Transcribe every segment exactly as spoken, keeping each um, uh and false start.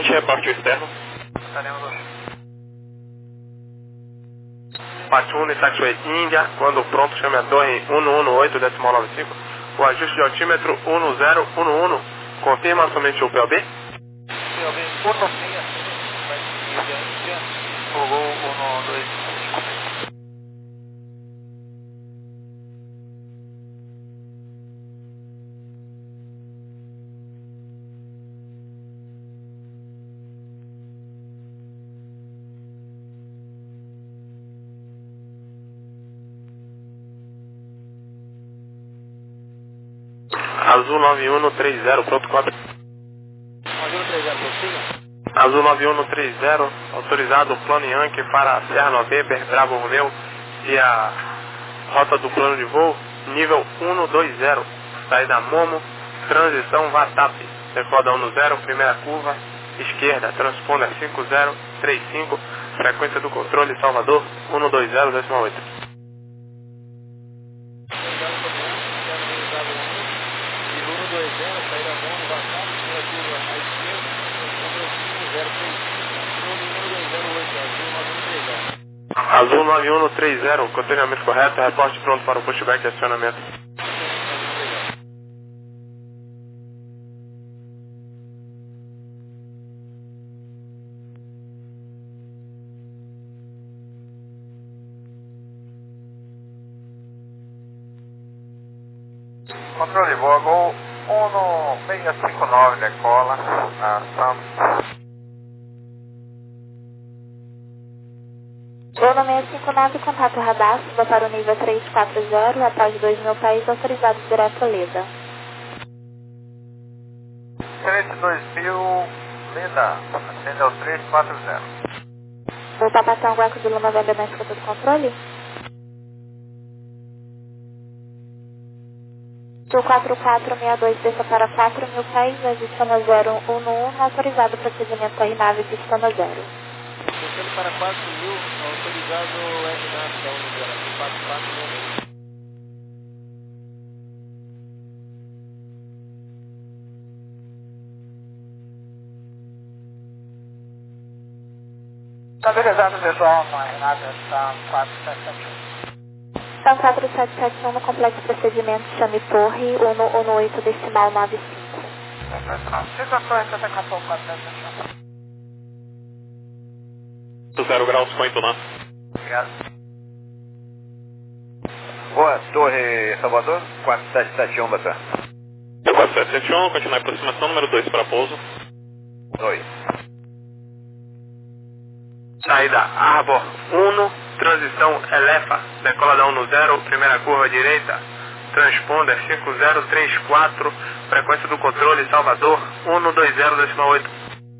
vinte, reporte externo. Pachuna e Taxiway Índia, quando pronto chame a torre um um oito decimal nove cinco. O ajuste de altímetro um zero um um. Confirma somente o P O B? P O B um seis cinco, vai seguir a Índia, voo um dois cinco. Azul nove um três zero, pronto quatro. Azul três zero, prossiga. Azul nove um três zero, autorizado o plano Yankee para Serra November, Bravo Romeu e a rota do plano de voo, nível um dois zero, saída Momo, transição Vatap, decoda um zero, primeira curva, esquerda, transponder cinco zero três cinco, frequência do controle Salvador um dois zero decimal oito. Azul nove um três zero, containamento correto, reporte pronto para o pushback e acionamento. Controle Voo um seis cinco nove, decola na Sam. Voo seis cinco nove, contato radar, suba para o nível três quatro zero, após dois mil pés, autorizado direto Leda. três dois mil, Leda, ascende ao três quatro zero. Vou passar um eco de Luma November na escuta do controle. Sul quatro quatro seis dois, desça para quatro mil pés, adiciona zero um um, autorizado procedimento R nave, pistona zero. Descendo para quatro mil, autorizado R nave, da unidade, quatro quatro seis dois. Estabilizado, pessoal, na Renata, está quatro sete sete um. São quatro sete sete um no complexo procedimento, chame torre um um oito decimal nove cinco. Fica a torre, Santa Capão, quatro sete sete um. zero graus, point lá. Obrigado. Boa, Torre Salvador, quatro sete sete um, Batan. quatro sete sete um, continua a aproximação, número dois para pouso. dois. Saída Arbor um, transição Elefa, decola da um zero, primeira curva direita, transponder cinco zero três quatro, frequência do controle Salvador um dois zero decimal oito.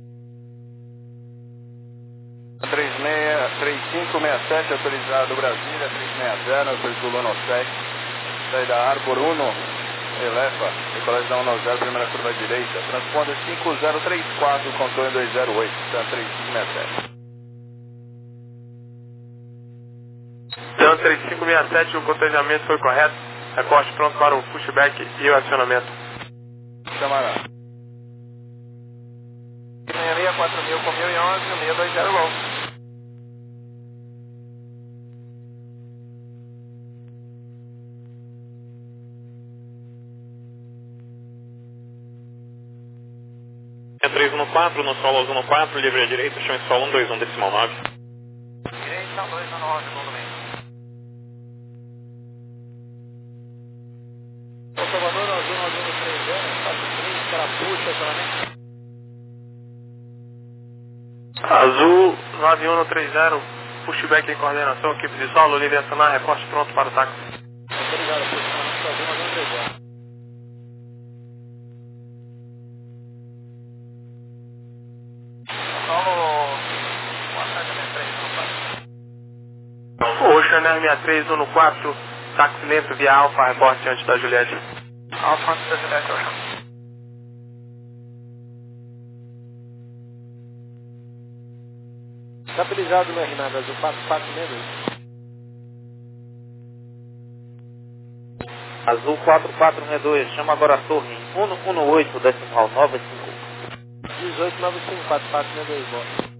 três seis, três cinco seis sete, autorizado Brasília, três seis zero, autorizado Luna sete, saída Arbor um, Elefa, decolagem da um zero, primeira curva direita, transponder cinco zero três quatro, controle dois zero oito, então três cinco seis sete. Então três cinco seis sete, o cotejamento foi correto, recorte pronto para o pushback e o acionamento. Camará. seis seis quatro mil com mil e onze, seis dois zero low. três um quatro, no solo um quatro, livre à direita, chame solo um dois um decimal nove. Direita, dois um nove, segundo meio. O Salvador, azul nove um três zero, quatro três, carapuxa, acionamento. Azul nove um três zero, pushback em coordenação, equipe de solo, livre acionar, recorte pronto para o táxi. Obrigado, posicionamento azul nove um três zero. Ocean sessenta e três um quatro, táxi lento via Alfa, reporte antes da Juliette. Alfa antes da Juliette, Ocean. Estabilizado no R nave, azul quatro quatro seis dois. Azul quatro quatro seis dois, chama agora a torre um um oito decimal nove cinco. dezoito nove cinco, quatro quatro seis dois, bom.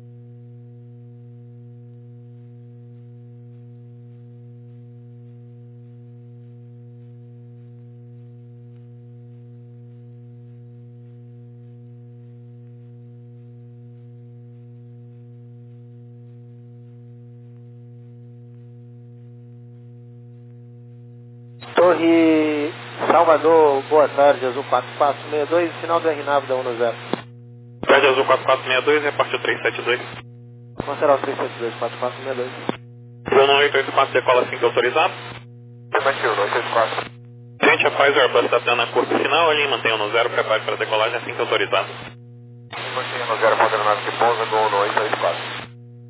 Torre Salvador, boa tarde, Azul quatro quatro seis dois, final do R N A V da um zero. Tarde Azul quatro quatro seis dois, repartiu três sete dois. Considerar o três sete dois, quatro quatro seis dois. Bruno oito oito quatro, decola cinco autorizado. Repartiu, dois oito quatro. Gente, após o Airbus está dando a curva final, ali mantém no zero, prepare para decolagem assim que autorizado. Mantém no zero, ponto nove que pousa, gol no oito oito quatro.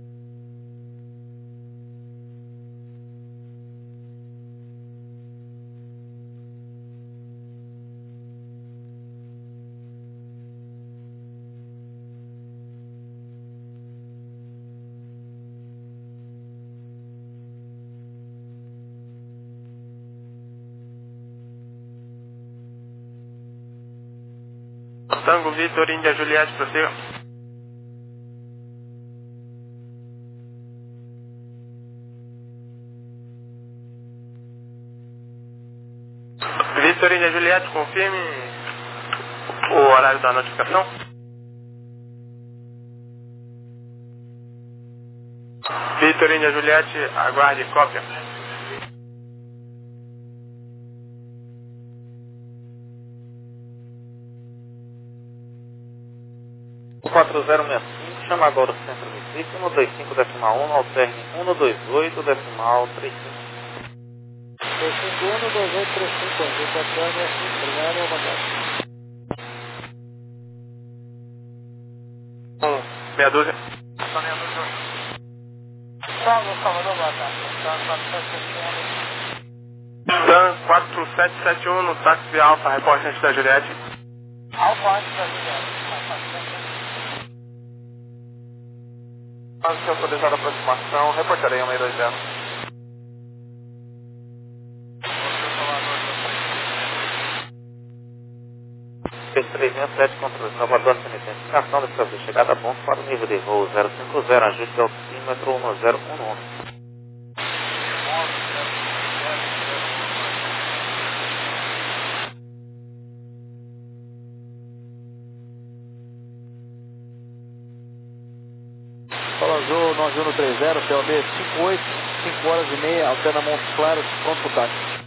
Tango Vitor, Índia Juliette, prossiga. Vitor, Índia Juliette, confirme o horário da notificação. Vitor, Índia Juliette, aguarde cópia. quatro zero seis cinco, chama agora o centro do ciclo, um dois cinco decimal um, alterne um dois oito decimal trinta e cinco. dois cinco um, dois oito três cinco, alterne assim, obrigado, boa tarde. Um, meia dúzia. Só meia dúzia. Salve, Salvador, boa tarde. Dan quatro sete sete um no táxi Alfa, repórter antes da Juliette. Alfa antes da Juliette. Antes de autorizar a aproximação, reportarei um seis dois zero. três seis sete, controle Salvador, sem identificação, dessa vez chegada a ponto para o nível de voo zero cinco zero, ajuste altímetro um zero um um. Solo Azul nove um três zero, P O B cinco oito, cinco horas e meia, alterna Montes Claros, pronto para o táxi.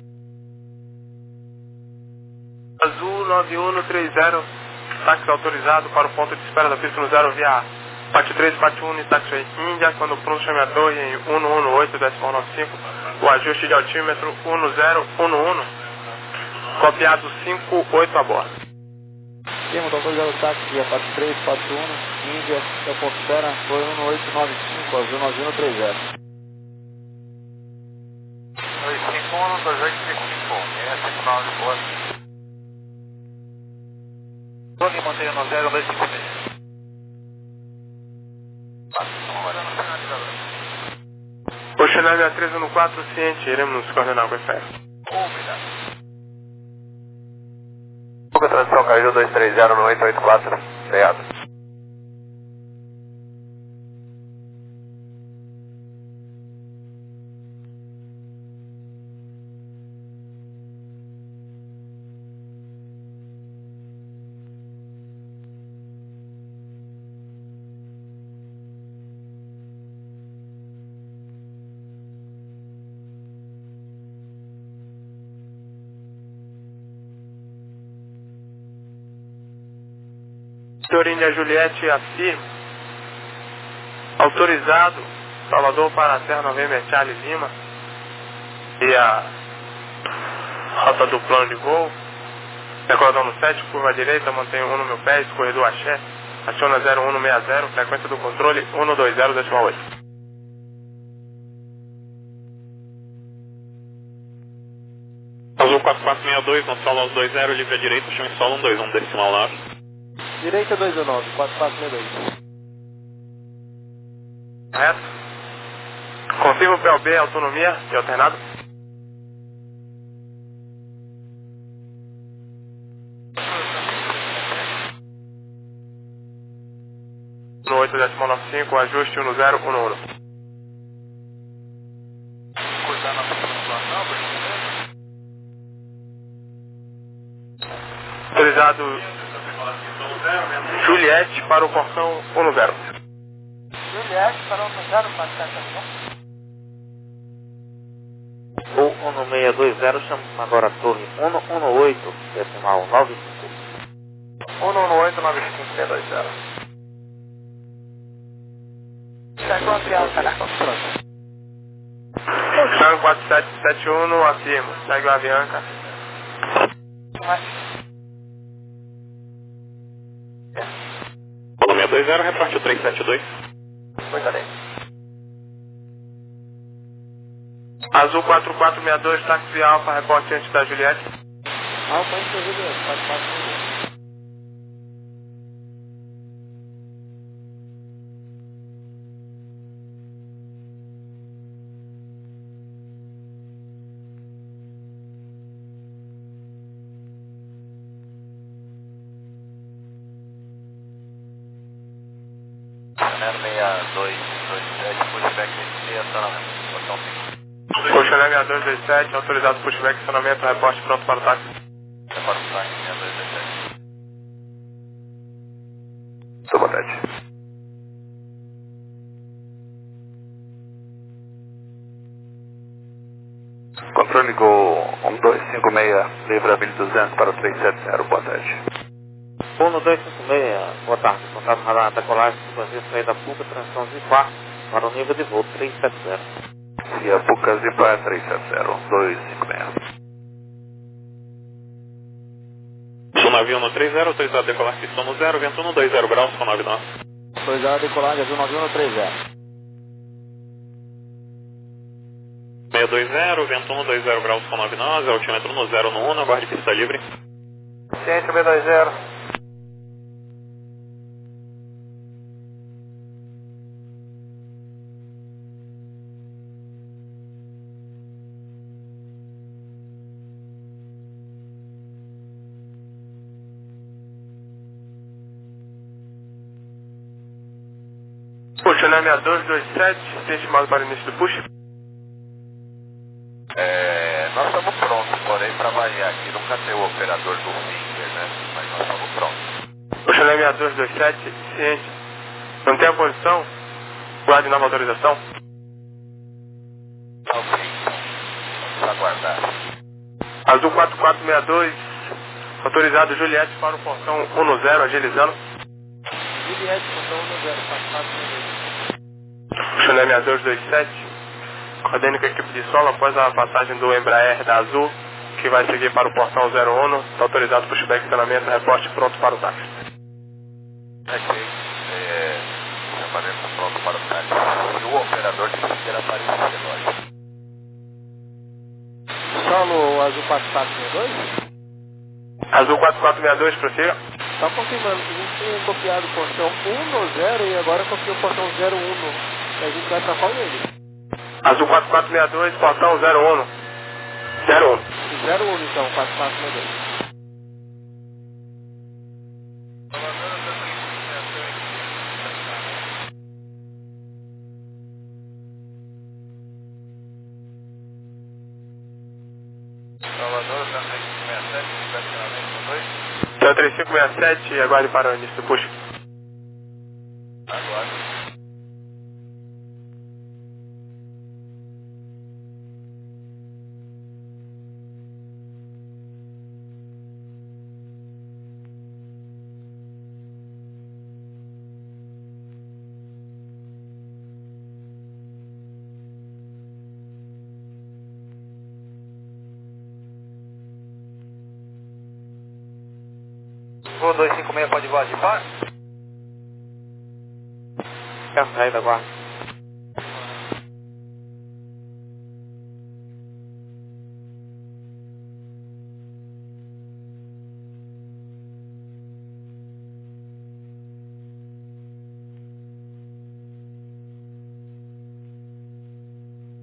Azul nove um três zero, táxi autorizado para o ponto de espera da pista no zero via parte três parte um e táxi Índia, quando pronto chame a torre em um um oito decimal nove cinco, o ajuste de altímetro um zero um um, copiado cinco oito a bordo. Temos autorizado o táxi via parte três parte um, Índia, da ponto de espera, foi um oito nove cinco, Azul nove um três zero. dois cinco um, dois oito três cinco, é cinco nove, boa. Tony, mantenha no zero dois cinco seis. Oceanário sessenta e três um quatro, ciente, iremos nos coordenar com essa época. Obrigado. Fuga transição caiu dois três zero no oito oito quatro, freado. Vitor, Índia Juliette, afirma. Autorizado, Salvador para a Serra Novembro Charlie Lima. E a rota do plano de voo. Recordão no sete, curva direita, mantenho um no meu pé, corredor Axé. Aciona zero um seis zero, frequência do controle um dois zero decimal oito. Azul quatro quatro seis dois, no solo aos dois zero, livre à direita, chame solo um dois um decimal nove. Direita dois um nove, quatro quatro seis dois. Correto? Confirma o P L B, autonomia e alternado. um oito decimal nove cinco, ajuste um zero um um. Cortar nossa pontuação, por gentileza. Autorizado Juliette para o portão um zero. Juliette para um zero, quatro sete um. O um seis dois zero chama agora a torre um um oito, decimal nove cinco. um um oito nove cinco seis dois zero. Segue o avião, cara. Tango quatro sete sete um, afirmo. Segue o Avianca. Polo seis dois zero, reporte o três sete dois. Cuidarei. Azul quatro quatro seis dois, táxi Alfa, reporte antes da Juliette. Alfa, Juliette, quatro quatro seis dois. Nero seis dois dois sete, pushback seis, acionamento. Portão cinco. Colchonete seis dois dois sete, autorizado pushback, acionamento, reporte pronto para o táxi. Repara o táxi seis dois dois sete. Sobotete. Controle Gol um dois cinco seis, livra mil e duzentos para o três sete zero, boa tarde. um dois cinco seis, boa tarde. Contato radar decolagem, sequência saída Puca, transição Zipar para o nível de voo três sete zero. Via Puca Zipar três sete zero, dois cinco seis. Sul navio um três zero, autorizado decolar pistão no zero, vento um dois zero graus, com nove nove. Autorizado decolagem azul nove um três zero. seis dois zero, vento um dois zero graus, com nove nove, altímetro no zero no um, aguarde pista livre. Ciência B dois zero. Colchonete seis dois dois sete, tem estimado para o início do push. É, nós estamos prontos, porém, para variar aqui, nunca tem o operador do Finger, né? Mas nós estamos prontos. Colchonete seis dois dois sete, ciente. Não tem a posição? Guarde nova autorização. Ok, vamos aguardar. Azul quatro quatro seis dois, autorizado Juliette para o portão um zero, agilizando. Juliette, portão um zero, quatro quatro seis dois. Colchonete seis dois dois sete, coordene com a equipe de solo após a passagem do Embraer da Azul, que vai seguir para o portão zero um, está autorizado pushback, acionamento, reporte pronto para o táxi. Ok, é, chamaremos pronto para o táxi. E o operador de Finger aparecer, lógico. Solo azul quatro quatro seis dois? Azul quatro quatro seis dois, prossiga. Só confirmando que a gente tinha copiado o portão um zero e agora copiou o portão zero um. E a gente vai para qual dele? Azul quatro quatro seis dois, portão zero um. zero um. zero um então, quatro quatro seis dois. Salvador, três cinco seis sete, estacionamento dois. Então três cinco seis sete, aguarde para o início do push. Aguardo. O dois cinco seis pode voar de par? É a saída, aguarda.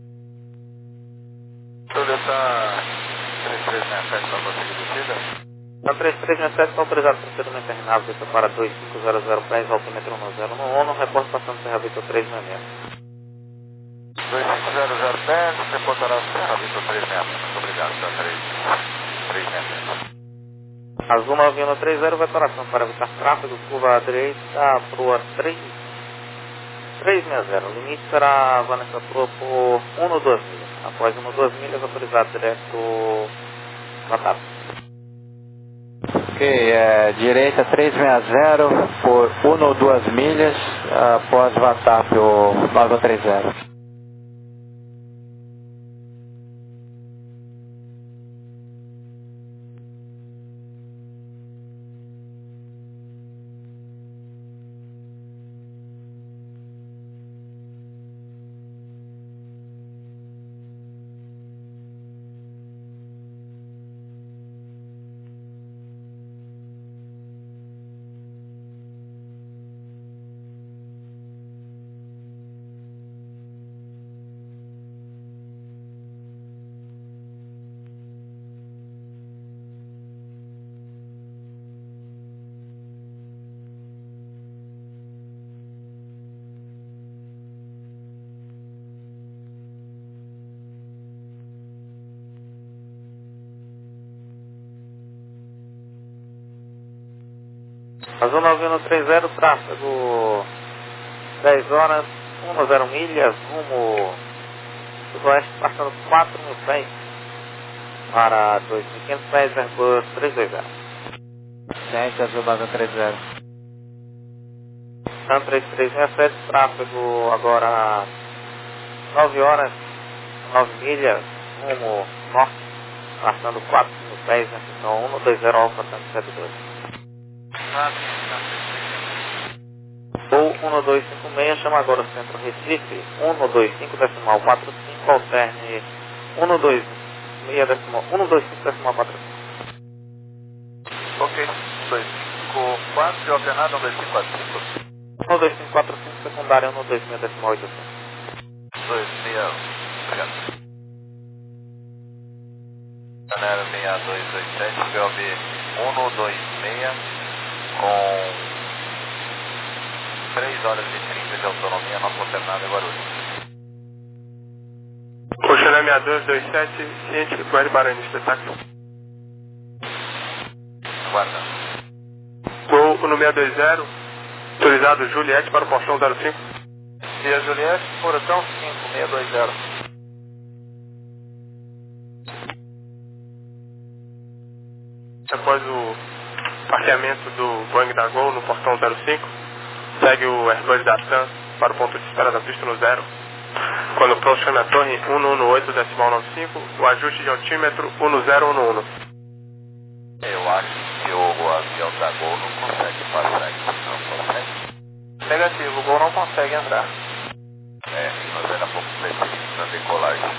Toda essa três três seis sete para conseguir descida? Então três três seis sete está autorizado para procedimento terminado, desça para dois cinco zero zero pés, altímetro um zero um um, reporte passando Serra Vitor três seis seis. dois cinco zero zero pés, reportará Serra Vitor três seis seis. Muito obrigado, tá? três seis seis. Azul nove um três zero, vetoração para evitar tráfego, curva à direita, proa três seis zero. Limite será Vanessa Proa por um ou duas milhas. Após uma ou duas milhas, autorizado direto Vatap. Ok, é, direita três seis zero por uma ou duas milhas após Vatap o nove um três zero. Azul nove um três zero, tráfego dez horas, um zero milhas, rumo sudoeste, passando quatro mil pés para dois mil e quinhentos pés, Airbus três dois zero. Gente, Azul nove um três zero. Sun três três seis sete, tráfego agora nove horas, nove milhas, rumo norte, passando quatro mil pés, na seção um dois zero Alfa setenta e dois. Voo um dois cinco seis, chama agora o centro Recife, um dois cinco decimal quatro cinco, alterne um dois seis decimal, um dois cinco decimal quatro cinco. Ok, um dois cinco quatro e alternado um dois cinco quatro cinco. um dois cinco quatro cinco, secundário um dois seis decimal oito cinco. dois seis, obrigado. Canal seis dois dois sete, V O B um dois seis, com três horas e trinta de autonomia, nosso alternado em Guarulhos. Oceana seis dois dois sete, ciente, Guarulhos Barani, espetáculo. Guarda. Gol no seis dois zero, autorizado Juliette para o portão zero cinco. E a Juliette, portão cinco seis dois zero. Após o parqueamento do Boeing da Gol no portão zero cinco, segue o Airbus da TAM para o ponto de espera da pista no zero. Quando próximo à torre um um oito decimal nove cinco, o ajuste de altímetro um zero um um. Eu acho que o avião da Gol não consegue passar aqui, não consegue? Negativo, o Gol não consegue entrar. É, nós era pouco preciso na decolagem.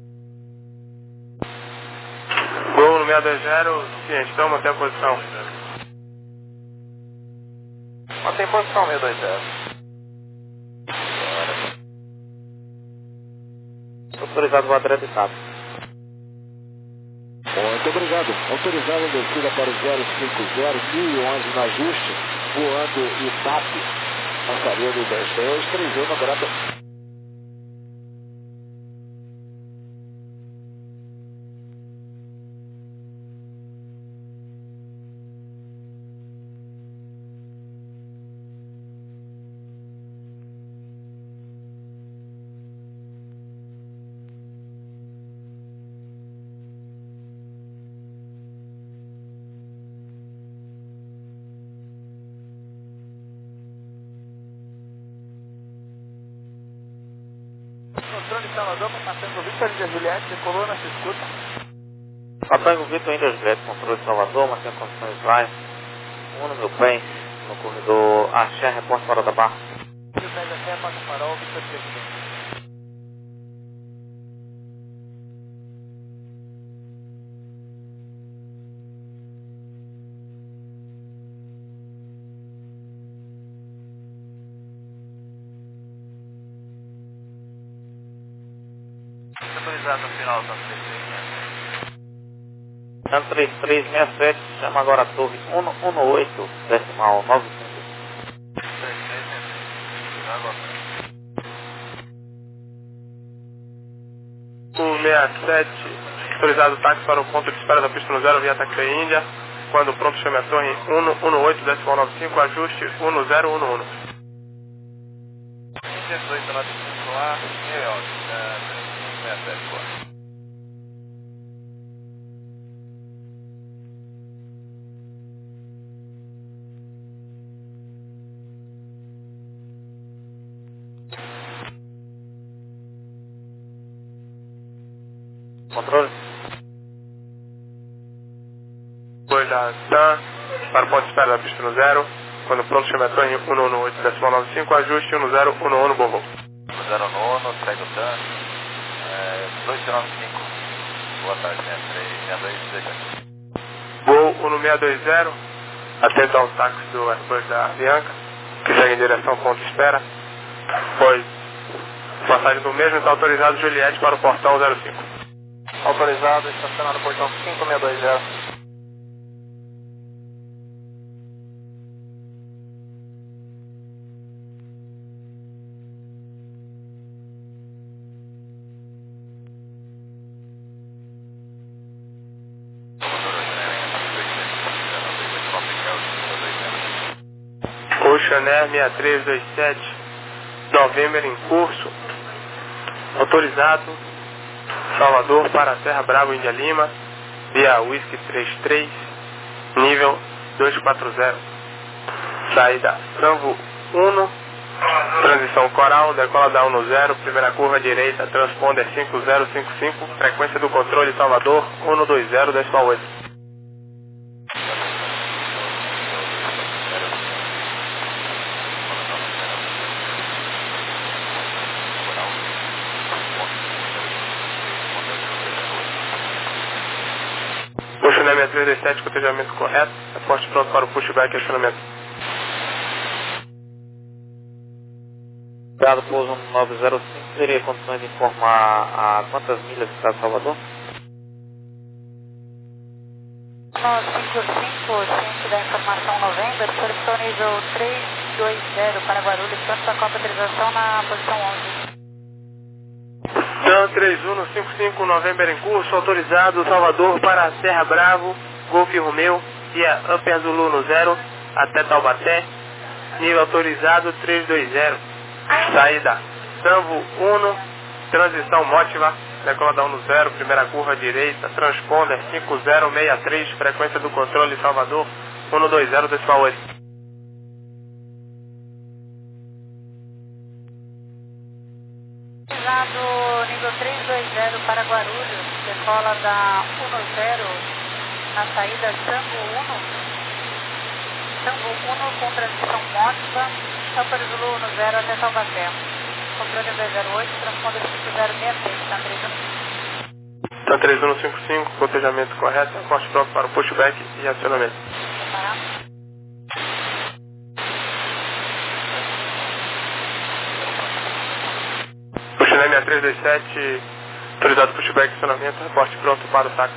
Gol no seis dois zero, ciente, então mantém a posição. Mantém posição seis dois zero. Autorizado voar direto e tábua. Muito obrigado. Autorizado a descida para o zero cinco zero, mil e onze no ajuste, voando I T A P, passaria do dez três, três um no Grata. Controle de Salvador, passando Victor Índia Juliette, decolou na escuta. Patango Vitor Índia Juliette, controle de Salvador, mantém condições vai. um no meu bem, no corredor Axé, repórter fora da barra. Pega até passa o farol, Victor Índia Juliette. Autorizado no final, tá? Tanto três três seis sete, chama agora a torre cento e dezoito, decimal nove cinco. O sessenta e sete, autorizado o táxi para o ponto de espera da pista no zero via Taxi Índia. Quando pronto, chame a torre cento e dezoito, decimal nove cinco, ajuste cento e onze. dezoito nove cinco lá, e ó, sessenta e sete, claro. Controle. Depois da TAM, para o ponto de espera da pista no zero. Quando pronto, chame a torre cento e dezoito, decimal nove cinco, ajuste cento e onze, bom voo. zero nove, segue o T A N, dois nove cinco, boa tarde, sessenta e três, sessenta e dois, deixa. Voo cento e vinte, atento ao táxi do Airbus da Bianca, que segue em direção ao ponto de espera. Pois, passagem do mesmo está autorizado Juliette para o portão zero cinco. Autorizado, estacionado no portão cinco seis dois zero. Oceanair seis três dois sete, November em curso, autorizado Salvador para Serra Bravo, Índia Lima, via Whisky trinta e três, nível duzentos e quarenta. Saída Samvo um, transição Coral, decola da um zero, primeira curva direita, transponder cinco zero cinco cinco, frequência do controle Salvador cento e vinte, decimal oito. Oceanair seis três dois sete, cotejamento correto, reporte pronto para o pushback e acionamento. Dado pouso nove zero cinco, teria condições de informar a quantas milhas está Salvador? nove cinco cinco, ciente da informação November, solicitou nível três dois zero para Guarulhos, pronto para autorização na posição onze. Dan três um cinco cinco, November em curso, autorizado Salvador para Serra Bravo, Golf Romeo, via Upper Zulu no zero, até Taubaté, nível autorizado três dois zero, saída Samvo um, transição Motiva, decola da um zero, primeira curva direita, transponder cinco zero seis três, frequência do controle Salvador cento e vinte, decimal oito. Nível três dois zero para Guarulhos, decola da um zero na saída Samvo um, Samvo um com transição Motiva, Upper Zulu no zero até Taubaté. Controle dois zero oito, transponder cinco zero seis três, está três um. Tá três um cinco cinco, cotejamento correto, reporte pronto para o pushback e acionamento. Oceanair seis três dois sete, autorizado pushback e acionamento, reporte pronto para o táxi.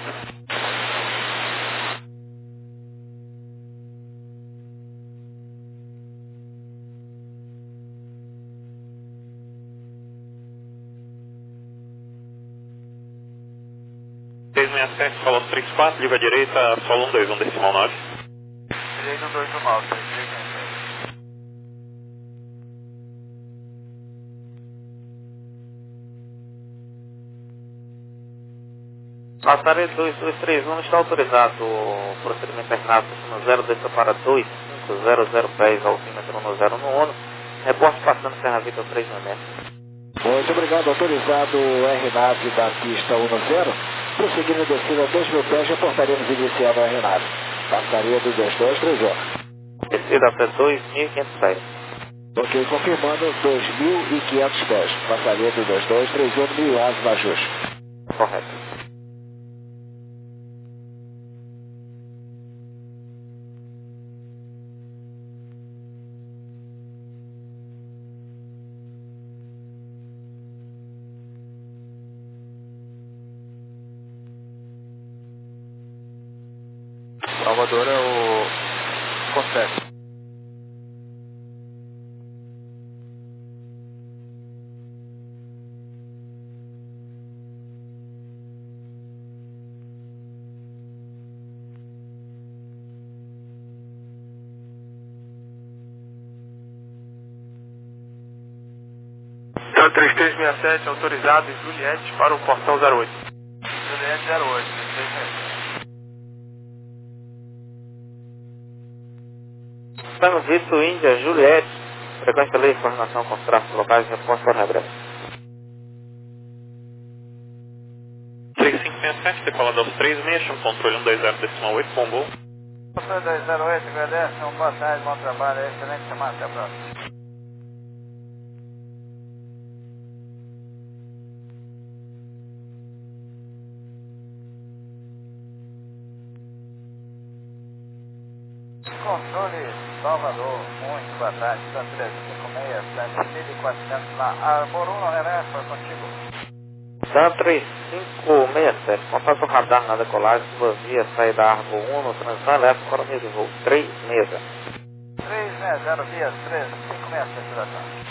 seis seis sete, solo trinta e quatro, liga à direita, solo um dois um, decimal nove. Direito dois um nove, três três seis. Passaria dois dois três um, está autorizado o procedimento terminado no zero, desça para dois cinco zero zero dez, altímetro no zero no um, reporte passando Serra Vitor três no metro. Muito obrigado, autorizado o R nave da pista um zero, prosseguindo a descida dois mil pés, reportaremos iniciando o R nave. Passaria do dois dois três um. Descida até dois mil e quinhentos pés. Ok, confirmando dois mil e quinhentos pés. Passaria do dois dois três um, mil e onze no ajuste. Correto. Salvador é o Concep. três três seis sete, autorizado em Juliette para o portão zero oito. Juliette zero oito, três três seis sete. Estamos visto Índia, Juliette, frequência lei, coordenação com os tráficos locais, resposta para regresso. três cinco seis sete, decolado aos três seis, chama controle um dois zero decimal oito, bombou. Controle dois zero oito, agradece, uma boa tarde, bom trabalho, excelente semana, até a próxima. Controle Salvador, muito boa tarde, São três cinco seis sete mil e quatrocentos lá, Arbor um, René, foi contigo. São três cinco seis sete, contato o radar na decolagem, sua via, saída Arbor um, no transição elétrico, para o nível de voo três seis zero. três seis zero, via três cinco seis sete, direção.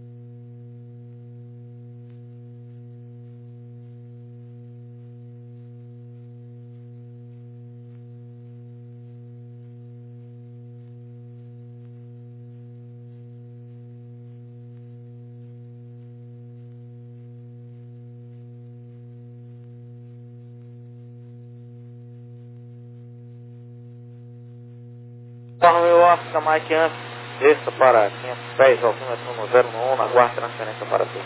Romeo Oscar Mike antes, desça para quinhentos pés, altímetro no zero um, aguarde transferência para tu.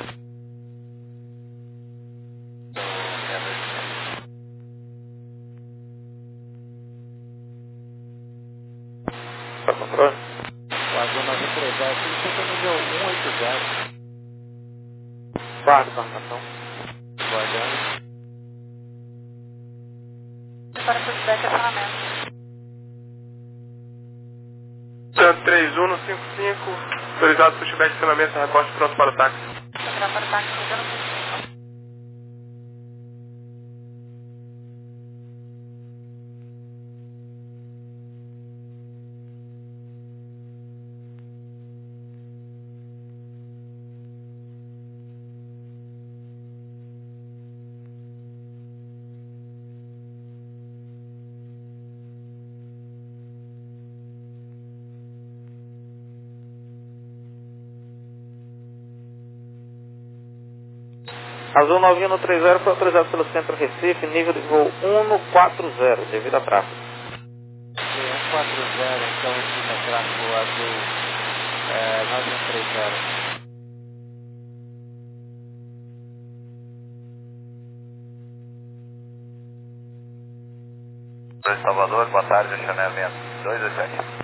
Para controle? Quase nove três zero, ele fica nível cento e oitenta. Guarde coordenação. Guardando. Para feedback acionamento. três um cinco cinco, autorizado pushback de acionamento, recorte pronto para o táxi. Entrar para o táxi, chegando no cinco. Azul nove um três zero foi autorizado pelo Centro Recife, nível de voo um quatro zero, devido a tráfego. um quatro zero, então aqui no tráfego azul é, nove um três zero. Salvador, boa tarde, acionamento dois dois sete.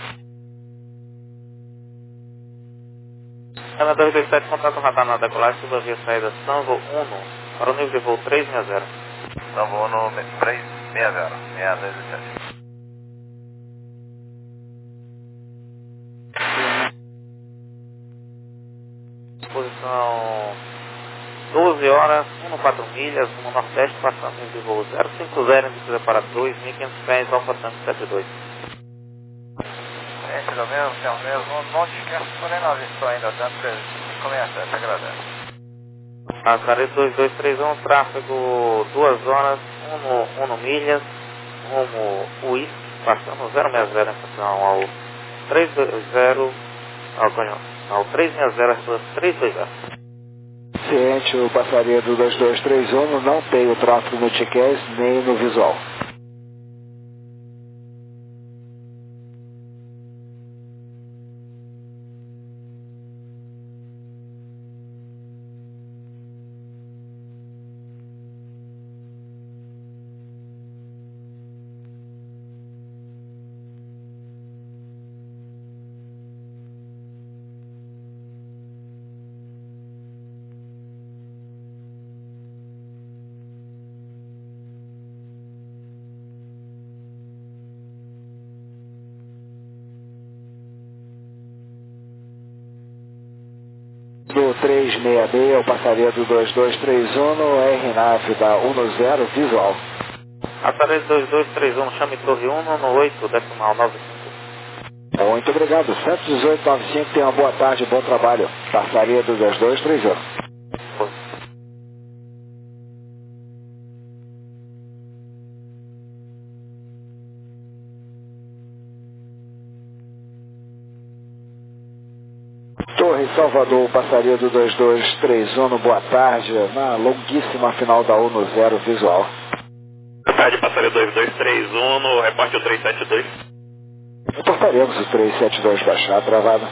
Ana dois dois sete, contrato radar na decolagem, suba via saída São Voo um, para o nível de voo três seis zero. São Voo no três seis zero, seis dois sete. Posição doze horas, quatro milhas, no Nordeste, passando nível de voo zero cinco zero, indicada para dois mil e quinhentos pés, Alfa Tango setenta e dois. Gente do mesmo, tem o mesmo, não te esquece, porém não avistou ainda, tanto que começa, te agradece. Nazaré dois dois três um, tráfego duas horas, um milhas, rumo Uísque, passando zero seis zero em função ao três dois zero, ao, ao três seis zero, três dois zero. Ciente, o passageiro do dois dois três um não tem o tráfego no T Q S nem no visual. Do três seis seis, o passageiro do dois dois três um no R nove da um zero visual. Passaredo dois dois três um, chame Torre um um oito, decimal nove cinco. Muito obrigado. sete um oito nove cinco, tenha uma boa tarde, bom trabalho. Passaria do dois dois três um. Torre Salvador, passaria do dois dois três um, boa tarde, na longuíssima final da Uno Zero visual. Boa tarde, passaria dois dois três um, no repórter três sete dois. Reportaremos o três sete dois baixar, travado.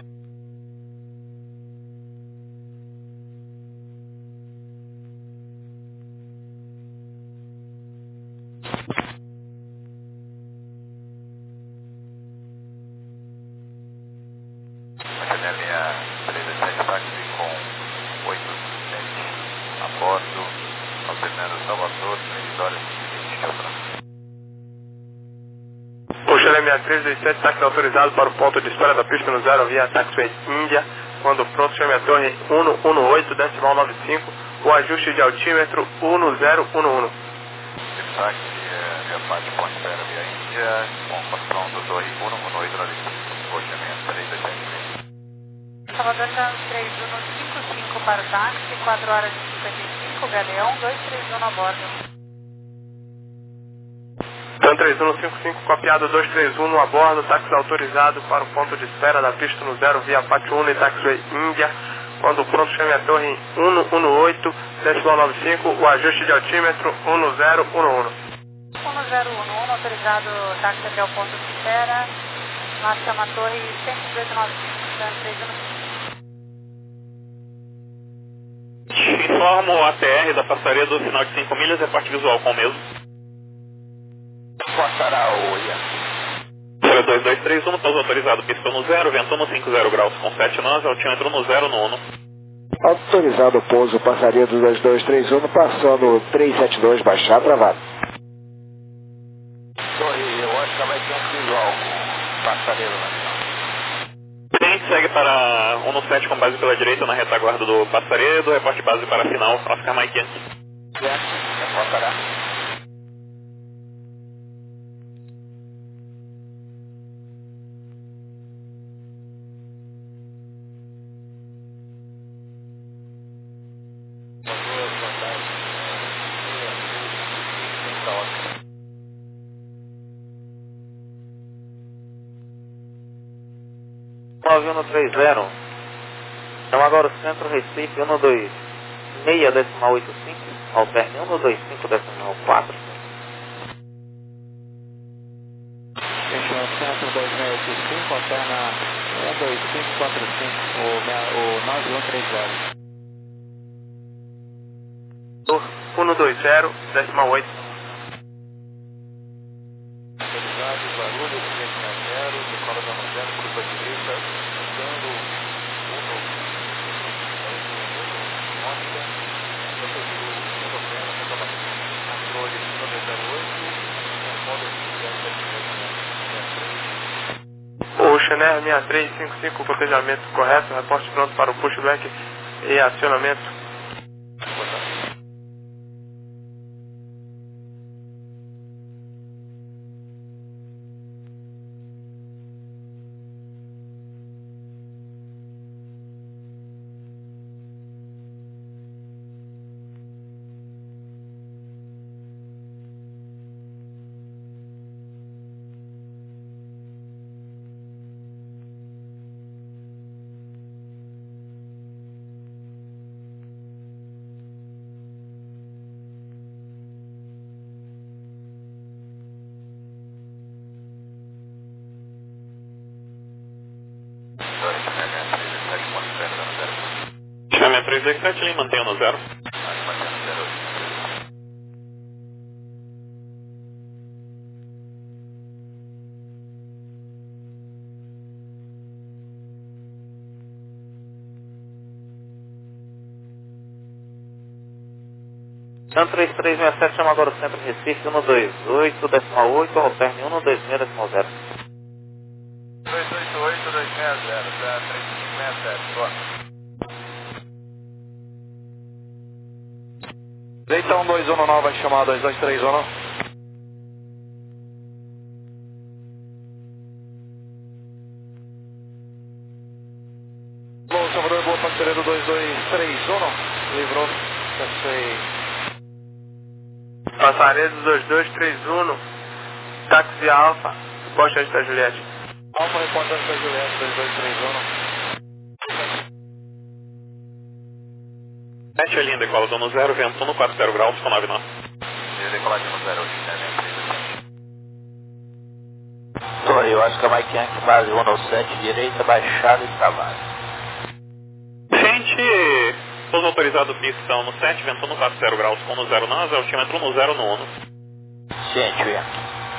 três dois sete, táxi autorizado para o ponto de espera da pista no zero via Taxiway Índia. Quando pronto, chame a torre um um oito, decimal nove cinco, o ajuste de altímetro um zero um um. Táxi, via parte ponto de espera via Índia, com pronto, torre um um oito, nove cinco, coxamento três dois sete. Salvador três um cinco cinco para o táxi, quatro horas e cinquenta e cinco, Galeão dois três um a bordo. TAM três um cinco cinco, copiado dois três um a bordo, táxi autorizado para o ponto de espera da pista no zero via Pátio um e Taxiway Índia. Quando pronto, chame a torre um um oito, decimal nove cinco, o ajuste de altímetro um zero um um. um zero um um, autorizado táxi até o ponto de espera, nós chama a torre cento e dezoito nove cinco, TAM três um cinco. Informo o A T R da passaria do final de cinco milhas, repórter visual com o mesmo. dois dois três um, pouso autorizado, pista no zero, vento no cinquenta graus com sete nós, altímetro no zero no um. Autorizado o pouso, passaria do dois dois três um, passando três sete dois, baixar, travado. Torre, eu acho que vai ter um visual, passaria do Cliente segue para um sete com base pela direita na retaguarda do passaredo, reporte base para a final, Oscar Mike Yankee. Certo, passará. nove um três zero. Então agora o centro Recife um dois seis decimal oito cinco, alterne um dois cinco decimal quatro cinco. Fechou, centro dois seis oito cinco, alterna um dois cinco quatro cinco, o nove um três zero. um dois zero, decimal oito. Autorizado, Guarulhos, três seis zero, decola da zero, curva direita, andando, um, Mônica, controle um dois zero oito, o Chanel sessenta e três cinquenta e cinco, cotejamento correto, reporte pronto para o pushback e acionamento. Chame a três dois sete, ele mantenha no zero. TAM três três seis sete, chama agora o centro Recife um dois oito decimal oito, alterne um dois seis decimal zero. dois oito oito dois seis zero, tá? três cinco seis sete, boa. Deita um dois um nove, vai chamar dois dois três um. passageiro dois dois três um, livrou, passei. Passaredo dois dois três um, táxi Alfa, Poste da Juliette. Alfa, reportagem da Juliette, dois dois três um. sete é linda, decola zona zero, vento no quatro zero graus, com nove nós. Decolagem no zero, linha Torre, eu acho que a Mike Yankee base um sete, direita, baixada e travada. Gente, pouso autorizado pistão no sete, vento no quatro zero graus, com no zero nós, altímetro no zero no uno. Ciente, Yankee.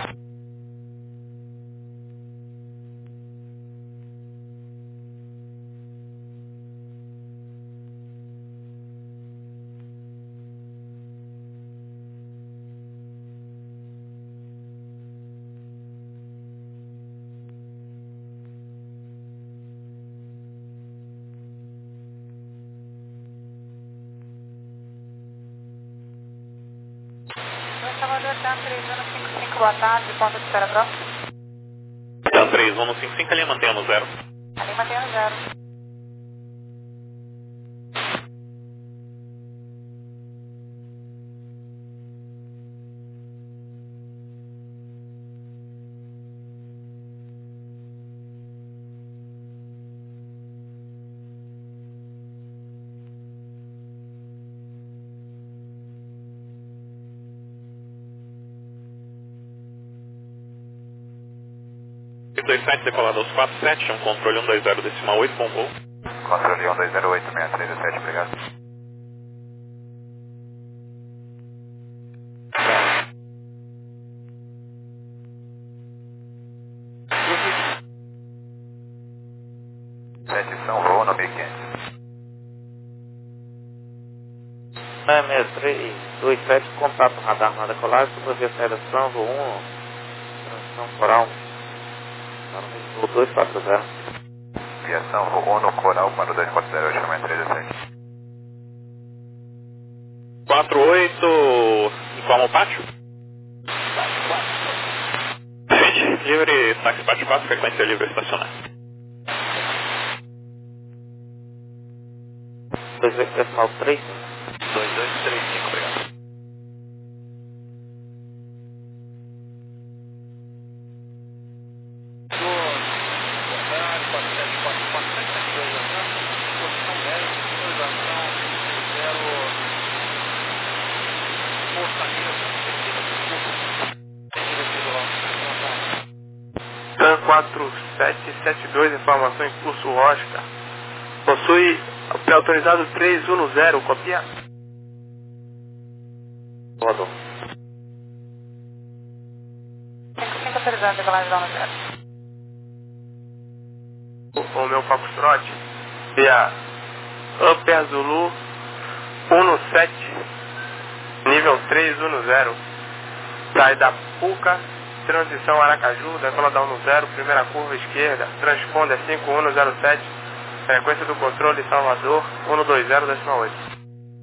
Salvador, TAM três um cinco cinco, boa tarde, ponto de espera próximo. TAM três um cinco cinco, a linha mantenha no zero. A linha mantenha no zero. dois sete, decolado aos quatro sete, um controle um dois zero decimal oito, bom voo. Controle um dois zero oito, seis três sete, obrigado. sete São João, no mil e quinhentos. seis seis três dois sete, contato radar na decolagem, supervia saída São João um, transição coral. O dois quatro zero. Viação um no Coral para o dois quatro zero, chama três sete. quatro oito, informa o pátio. Gente, livre, táxi pátio quatro, frequência livre estacionar. dois oito decimal três cinco. dois dois três cinco, obrigado. TAM quatro sete sete dois, informação em curso Oscar. Possui pré-autorizado três um zero, copia. Rodou. cinco cinco autorizado, decolagem zona zero. O, o meu Foxtrot, via Upper Zulu um sete, nível três um zero, saída Puca, transição Aracaju, decola da um zero, primeira curva esquerda, transponder cinco um zero sete, frequência do controle Salvador um dois zero decimal oito.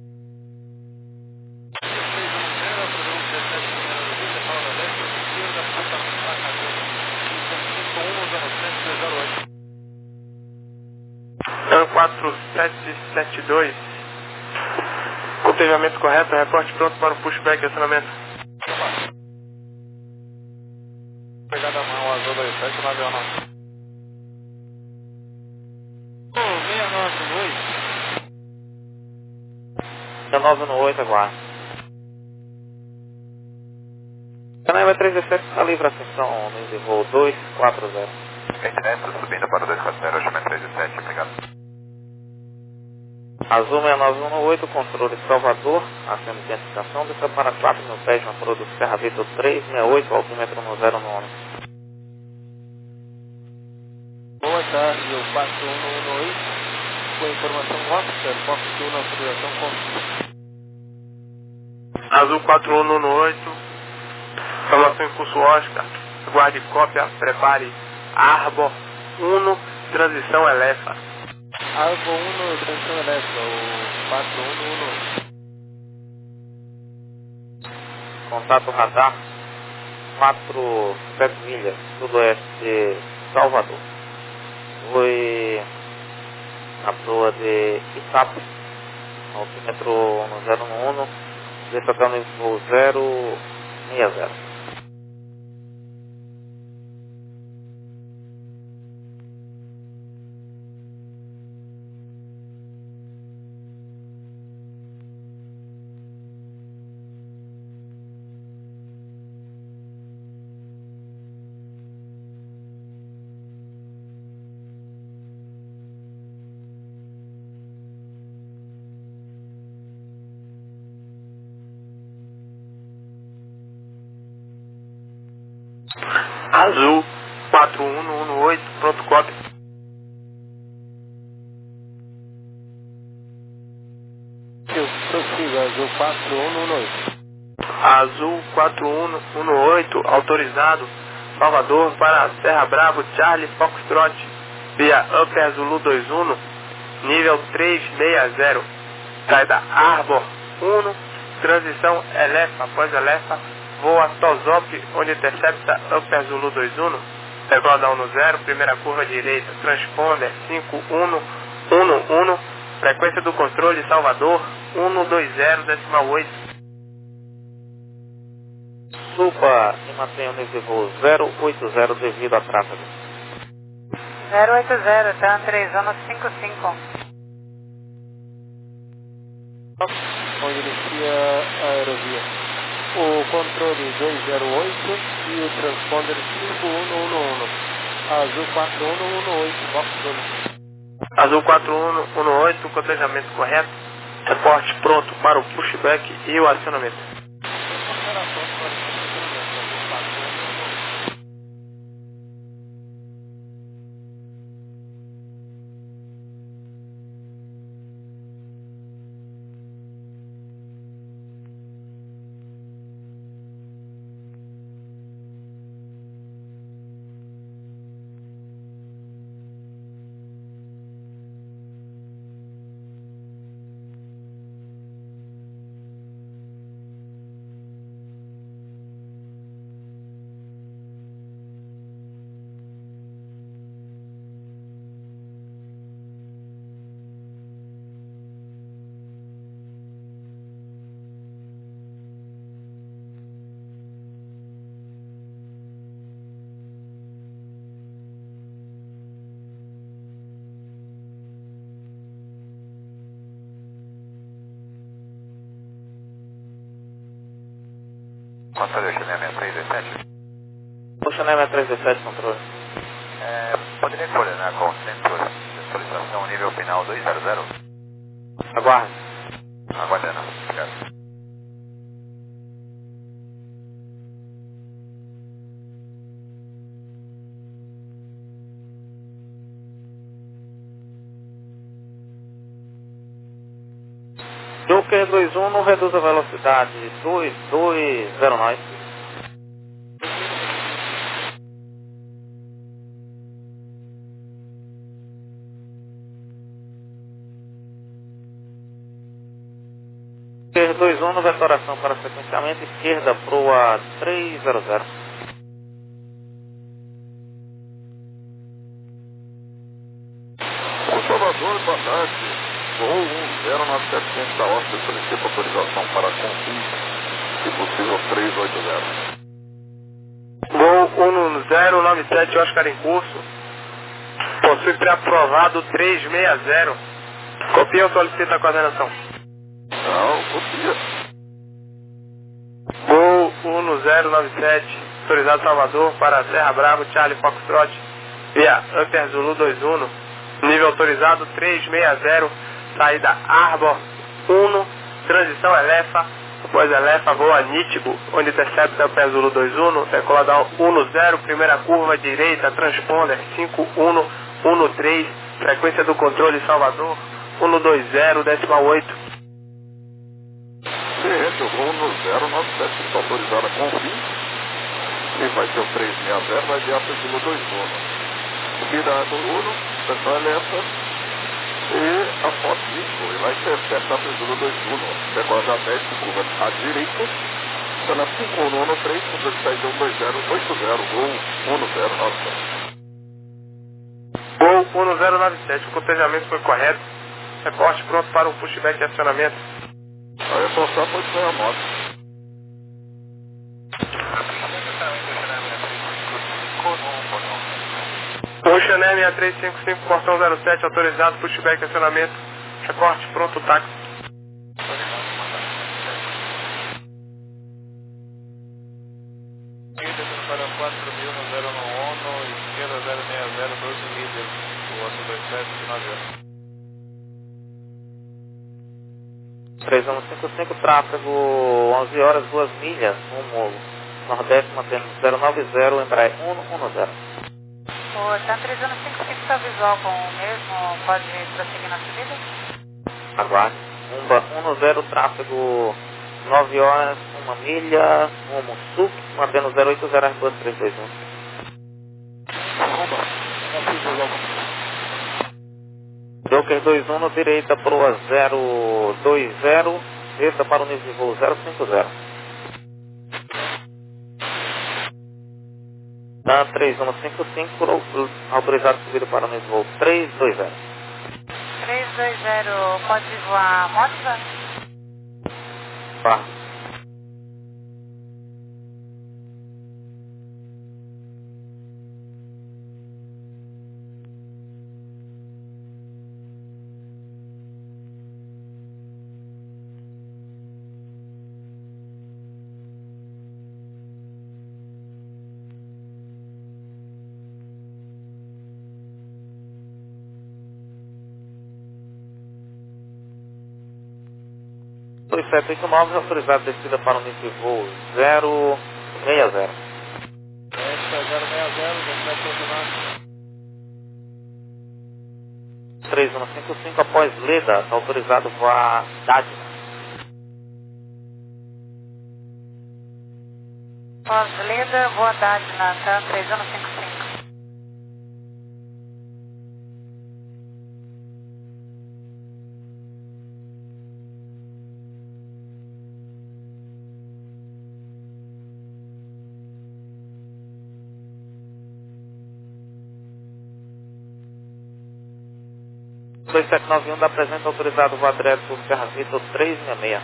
TAM quatro sete sete dois, conteúdo correto, reporte pronto para o pushback e acionamento. Pegada a mão, azul dois sete, nove um nove. seis nove oito. dezenove no oito, aguarde. Canaíba três dezessete, está livre a ascensão no voo dois quatro zero. Internet, subindo para o dois quatro zero, chama três sete, obrigado. Azul seis nove um oito, controle Salvador, acima de identificação, desça para quatro mil pés, motor do Serra Vitor três seis oito, altímetro no zero nove. Boa tarde, o quatro um um oito, com informação Oscar, Fox um, autorização com... Azul quatro um um oito, informação em curso Oscar, guarde cópia, prepare Arbor um, transição Elefa. Arbor um, transição Elefa, o quatro um um oito. Contato radar, quatro sete milhas, sudoeste de Salvador. Foi na proa de Itapo, altímetro no zero um um, desce até o nível zero seis zero. Azul quatro um um um oito, pronto, cópia. Prossiga, Azul quatro um um oito. Azul quatro um um oito, autorizado, Salvador para Serra Bravo, Charlie Foxtrot, via Upper Zulu dois um, nível três seis zero, saída Arbor um, transição Elefa, após Elefa, voa Tosop, onde intercepta Upper Zulu dois um, decola um zero, primeira curva direita, transponder cinco um um um, frequência do controle Salvador um dois zero, decimal oito. Suba e mantenha o nível de voo zero oito zero devido a tráfego. zero oito zero, tá três um cinco cinco. Onde inicia a aerovia. O controle dois zero oito e o transponder cinco um um um. Azul quatro um um oito, Fox. Azul quatro um um oito, cotejamento correto, reporte pronto para o pushback e o acionamento. Controle Oceanemia três sete. Oceanemia três sete, controle. É, poderia coordenar com o centro de solicitação nível final dois zero zero? Aguarde. Aguardando, obrigado. Joker dois um, reduz a velocidade dois dois zero nove. Joker dois um, vetoração para sequenciamento esquerda, proa três zero zero. O Salvador, boa tarde. Voo um zero nove sete da Oscar, solicita autorização para Confins, se possível três oito zero. Voo um zero nove sete, Oscar em curso, possui pré-aprovado três seis zero. Copia ou solicita a coordenação? Não, copia. Voo um zero nove sete, autorizado Salvador para Serra Bravo, Charlie Foxtrot, via Upper Zulu dois um, nível autorizado três seis zero, saída Arbor um, transição Elefa, após Elefa voa Nítibo, onde intercepta o Upper Zulu dois um, decola um zero, primeira curva direita, transponder cinco um um três, frequência do controle Salvador um dois zero, decimal oito. Ciente, o voo no zero nove sete está autorizado a Confins, e vai ser o três seis zero, vai de Upper Zulu dois um. Subida do um, transição Elefa, e a foto Nítibo, e vai interceptar o Zulu dois um, decola já dez, curva à direita, está na cinco um um três, controle de saída um dois zero oito zero, voo um zero nove sete. Voo um zero nove sete. O cotejamento foi correto. Reporte pronto para o pushback e acionamento. Vai reforçar, pode ser a moto. Ocean Air seis três cinco cinco, portão zero sete, autorizado, pushback e acionamento. Reporte pronto, táxi. Para quatro mil no zero um, esquerda zero seis zero, doze milhas, o oito dois sete, nove horas. três um cinco cinco, tráfego onze horas, duas milhas, rumo nordeste, mantendo zero nove zero, Embraer cento e dez. O Tan três um cinco cinco está visual com o mesmo, pode prosseguir na subida? Aguarde. Umba cento e dez, tráfego nove horas, uma milha, rumo sul, mantendo zero oito zero, Airbus três dois um. Joker dois um, direita proa zero dois zero, desça para o nível de voo zero cinco zero. Tan três um cinco cinco, autorizado subida para o nível de voo três dois zero. três dois zero, pode voar Motiva? Pá. dois sete oito nove, autorizado descida para o nível de voo zero seis zero. zero seis zero, três um cinco cinco, após Leda, autorizado voar Dadna. Pós-Leda, voa Dadna, Tan três um cinco cinco. dois sete nove um, da presença, autorizado voar direto por Serra Vitor três seis seis.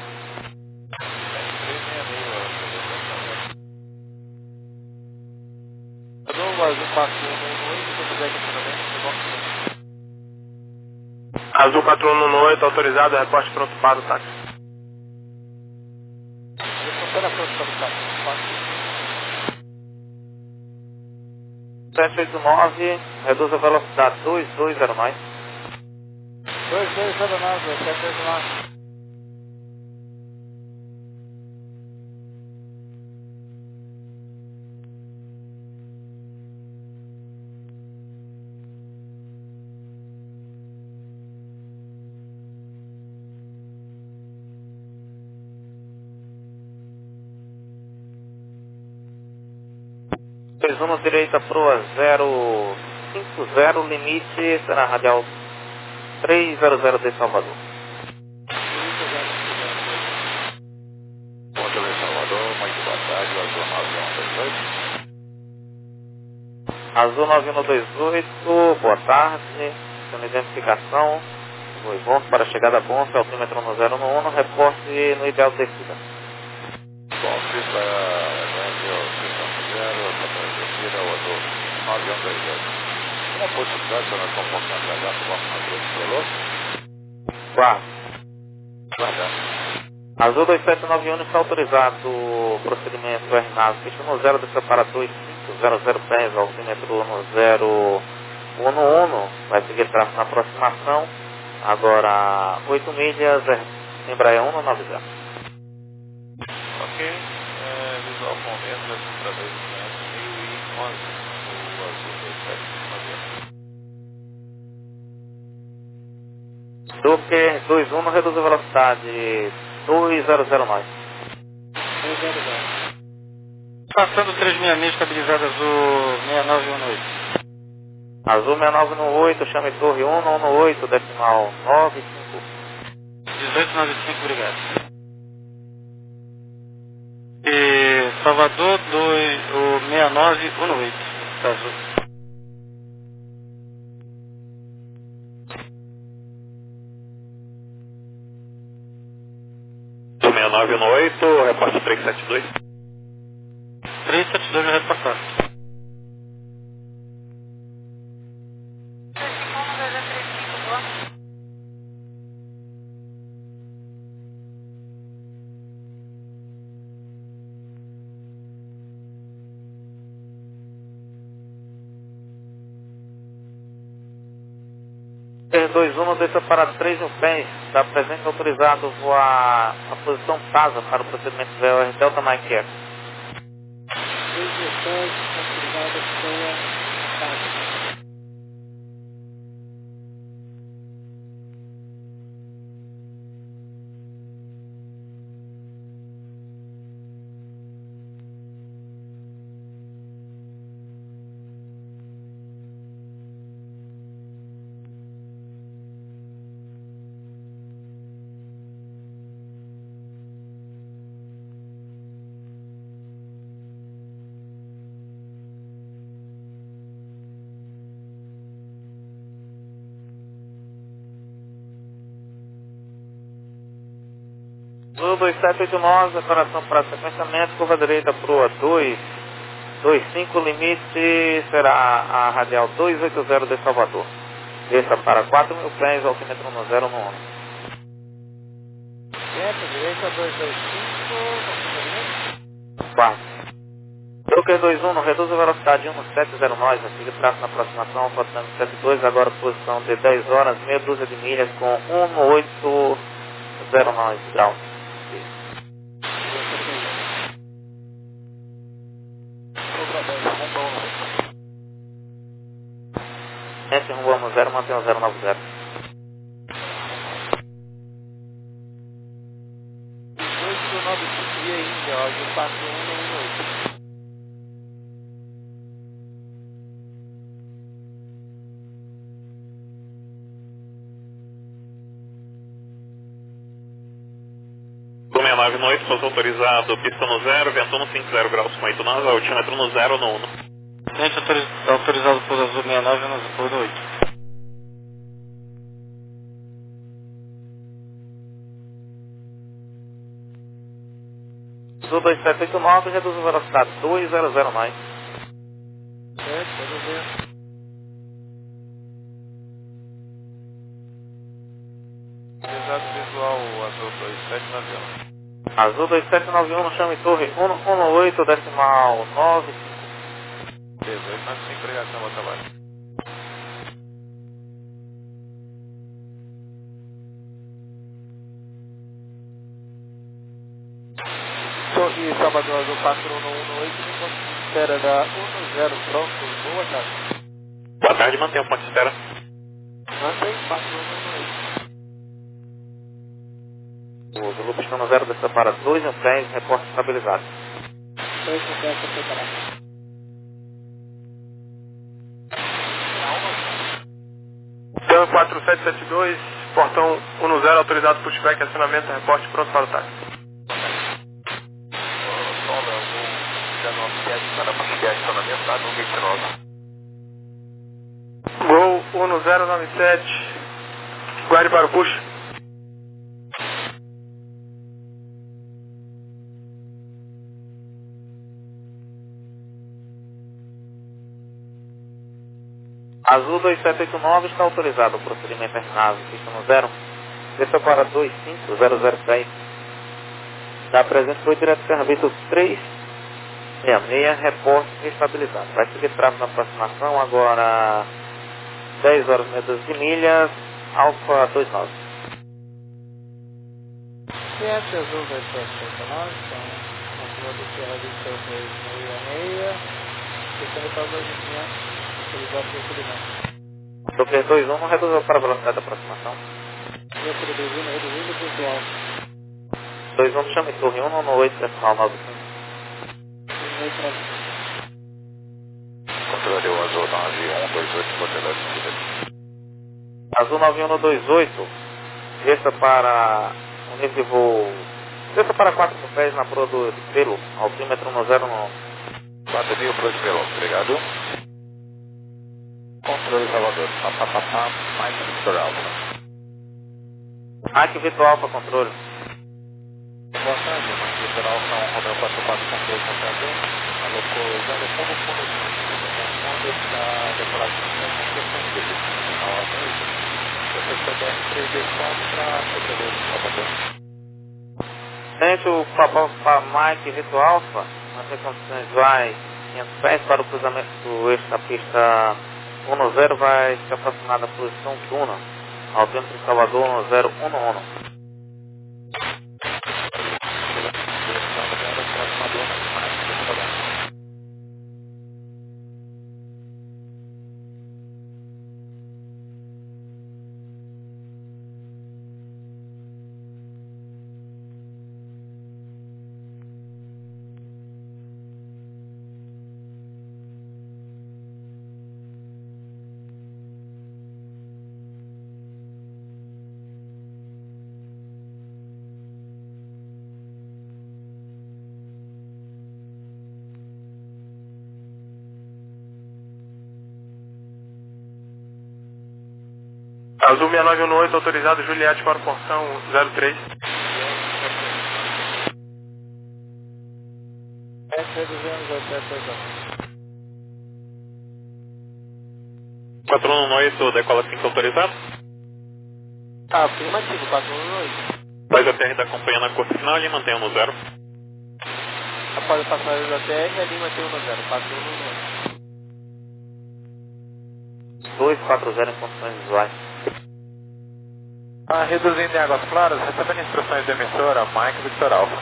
Azul quatro um um oito, autorizado, reporte pronto para o táxi. sete oito nove, reduz a velocidade dois dois zero nove. dois dois zero nove, sete oito nove. dois um, direita proa zero cinco zero, limite será radial três zero zero de Salvador. Ponte de Salvador, muito boa tarde, Azul nove um dois oito. Azul nove um dois oito, boa tarde, sendo identificação, foi bom para a chegada a Bonfe, altímetro no zero um um, reporte no ideal de descida. Bom, pista Evangelho seis zero, para descida, o Azul nove um dois oito. Uma possibilidade, se nós estamos um pouco atrasados, vamos na frente do piloto? Claro. Guardar. Azul dois sete nove um está autorizado o procedimento R NAV, pista no zero, desça para dois cinco zero zero dez, altímetro no zero um um, vai seguir tráfego na aproximação, agora oito milhas, Embraer cento e noventa. Ok, é, visual com vendas através do quinhentos mil e onze, o Azul dois sete nove um. Docker dois um, reduz a velocidade dois zero zero nove. dois zero zero. Passando três seis seis, estabilizado Azul seis nove um oito. Azul seis nove um oito, chame Torre um um oito, decimal nove cinco. dezoito noventa e cinco, obrigado. E Salvador, dois, o seis nove um oito, tá Azul. seis nove um oito, reporte três sete dois. três sete dois já reportado. dois um, desça para três mil pés, está presente autorizado voar a posição P A S A para o procedimento V O R Delta Mike Echo. três mil pés, autorizado para P A S A. Zulu dois sete oito nove, operação para sequenciamento, curva direita para o dois dois cinco, limite será a radial dois oito zero de Salvador. Desça para quatro mil pés, altímetro no zero no um. Centro, direita dois dois cinco, quatro. Broker dois um, reduz a velocidade um sete zero nove, siga tráfego na aproximação, Alfa sete dois, agora posição de dez horas, meia dúzia de milhas com um oito zero nove graus. Entre rumo no zero, mantém o zero nove zero. dezoito nove cinco via Índia, áudio quatro um um oito. Do seis nove um oito, pouso autorizado, pista no zero, vento no cinco zero graus com oito nove, altímetro no zero no um. Gente autorizado por azul sessenta e nove no por oito. Azul dois sete oito nove, reduz a velocidade dois zero zero mais. Certo, tudo bem. Autorizado visual azul dois sete nove um. Azul dois sete nove um, no chame torre um um oito, decimal nove. dezoito nove cinco, ligação, bota abaixo. Torre Salvador Azul quatro um um oito, ponto espera da um zero, pronto, boa tarde. Boa tarde, mantenha o ponto de espera. Mantém quatro um um oito. O Zulu pista no zero, desça para dois mil pés, reporte estabilizado. dois mil pés, preparado. Dan quatro sete sete dois, portão um no zero, autorizado pushback, acionamento, reporte pronto para o táxi. Sola, eu vou já no objeto para pushback, acionamento, tá no vinte e nove. Gol um no zero nove sete, guarde para o push. Azul dois sete oito nove está autorizado o procedimento terminado, pista no zero. Desça para dois cinco zero zero seis. Da presente foi direto serviço três seis seis, reporte estabilizado. Vai seguir tráfego na aproximação, agora dez horas e meia de milhas, Alfa dois nove. sete Azul dois sete oito nove, então, na rua do Sierra Vista três seis seis, descendo para dois mil e quinhentos. Autorizado por procedimento. Doppler dois um, reduziu para a velocidade de aproximação. Doppler dois um, reduzindo o visual. dois um, chame torre um no oito, decimal nove cinco. Controle o azul nove um dois oito, velocidade medida. Azul nove um no dois oito, desça para o nível de voo, desça para quatro mil pés na proa do pelo, altímetro no zero no quatro mil para o pelo, obrigado. Controle Salvador, papapá, mais Victor Alpha. Hack virtual para controle. Boa Tá bem? Alocou zero ponto cinco, está decorado com questão dele. Você foi B R três dois quatro para Pedro Salvador. Gente, o Papa Mike Vitor Alfa, mantém condições vai quinhentos pés para o cruzamento do eixo da pista um zero, vai se aproximar da posição Tuna, ao centro de Salvador um zero um um. Azul seis nove um oito, autorizado Juliette para o portão zero três. quatro um oito, decola cinco autorizado. Ah, afirmativo, quatro um oito. Faz a T R da companhia na curta final e mantém no zero. Após a passagem da T R, a linha tem um zero, quatro um oito. dois quatro zero em condições visuais. Ah, reduzindo em águas claras, recebendo instruções da emissora, Mike Victor Alpha.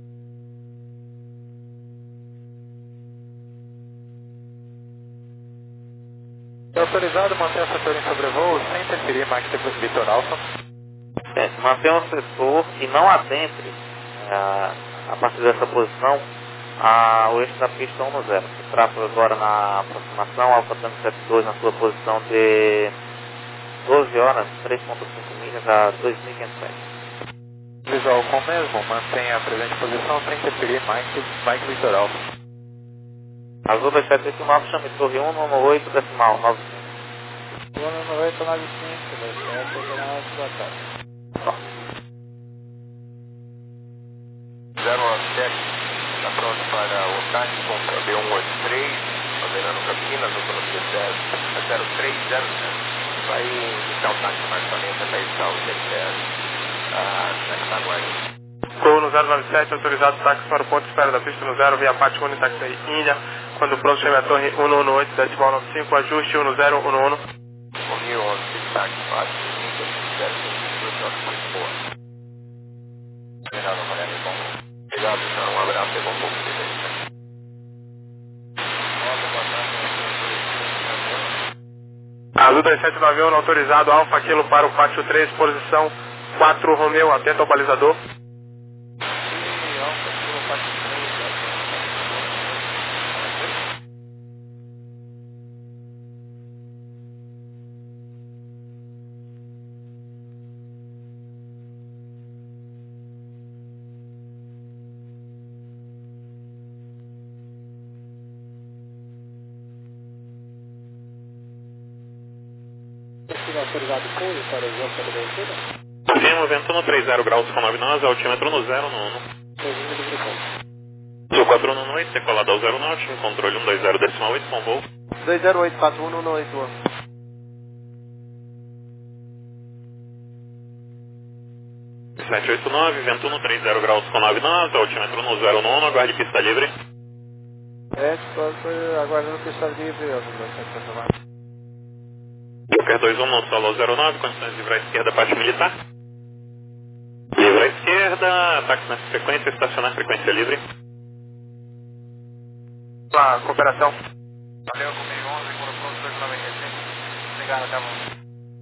É autorizado manter o setor em sobrevoo sem interferir Mike Victor Alpha. É, mantenha o setor e não adentre a, a partir dessa posição ao eixo da pista um zero. Se trata agora na aproximação, Alfa Tango setenta e dois na sua posição de doze horas, três vírgula cinco milhas a dois mil e quinhentos pés. Visual com o mesmo, mantenha a presente posição sem interferir Mike, Mike Victor Alpha. Azul dois sete oito nove, chame torre um um oito decimal nove cinco. um um oito nove cinco, dois sete oito nove, boa tarde. zero sete, está pronto para o táxi com B cento e oitenta e três, fazendo Campinas, autonomia zero três zero zero. Vai iniciar o táxi mais lenta para iniciar o D dez, na Catanguari. Gol no zero nove sete, autorizado táxi para o ponto de espera da pista no zero, via Pátio Unitaxi Índia. Quando pronto, chame a torre um um oito, decimal nove cinco, ajuste um zero um um. Correio onze, táxi Pátio Índia, zero cinco dois nove boa. Obrigado, Mariana, bom. Obrigado, então, um abraço e bom pouco de delícia. Azul dois sete nove um, autorizado Alfa Kilo para o Pátio três, posição quatro Romeu, atento ao balizador. Autorizado pouso para o jogo para a descida? Sim, vento no trinta graus com nove nove, altímetro no zero no um. Sul quatro um oito, decolado ao zero nove, controle um dois zero decimal oito, com voo. dois zero oito, quatro um oito. sete oito nove, vento no trinta graus com nove nove, altímetro no zero no um, aguarde pista livre. É, estou aguardando pista livre, eu não Joker dois um no solo zero nove, condições livre à esquerda, parte militar. Livre à esquerda, ataque na frequência, estacionar frequência livre. A cooperação. Valeu, comigo onze, quando pronto, dois noventa e cinco. Obrigado, até mais.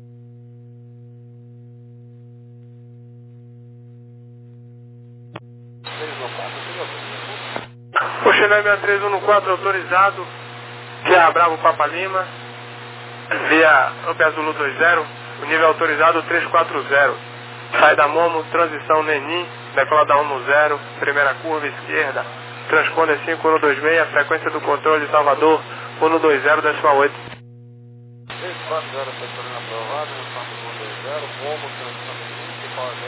O Chennai seis três um quatro, autorizado via Bravo Papa Lima, via Ampere Zulu dois zero, o nível autorizado três quatro zero. Sai da Momo, transição Neni, decolada um zero, primeira curva esquerda, transponder cinco um dois seis, frequência do controle de Salvador um dois zero decimal oito. três quatro zero, setor aprovado, quatro um dois zero, Momo, transição Neni,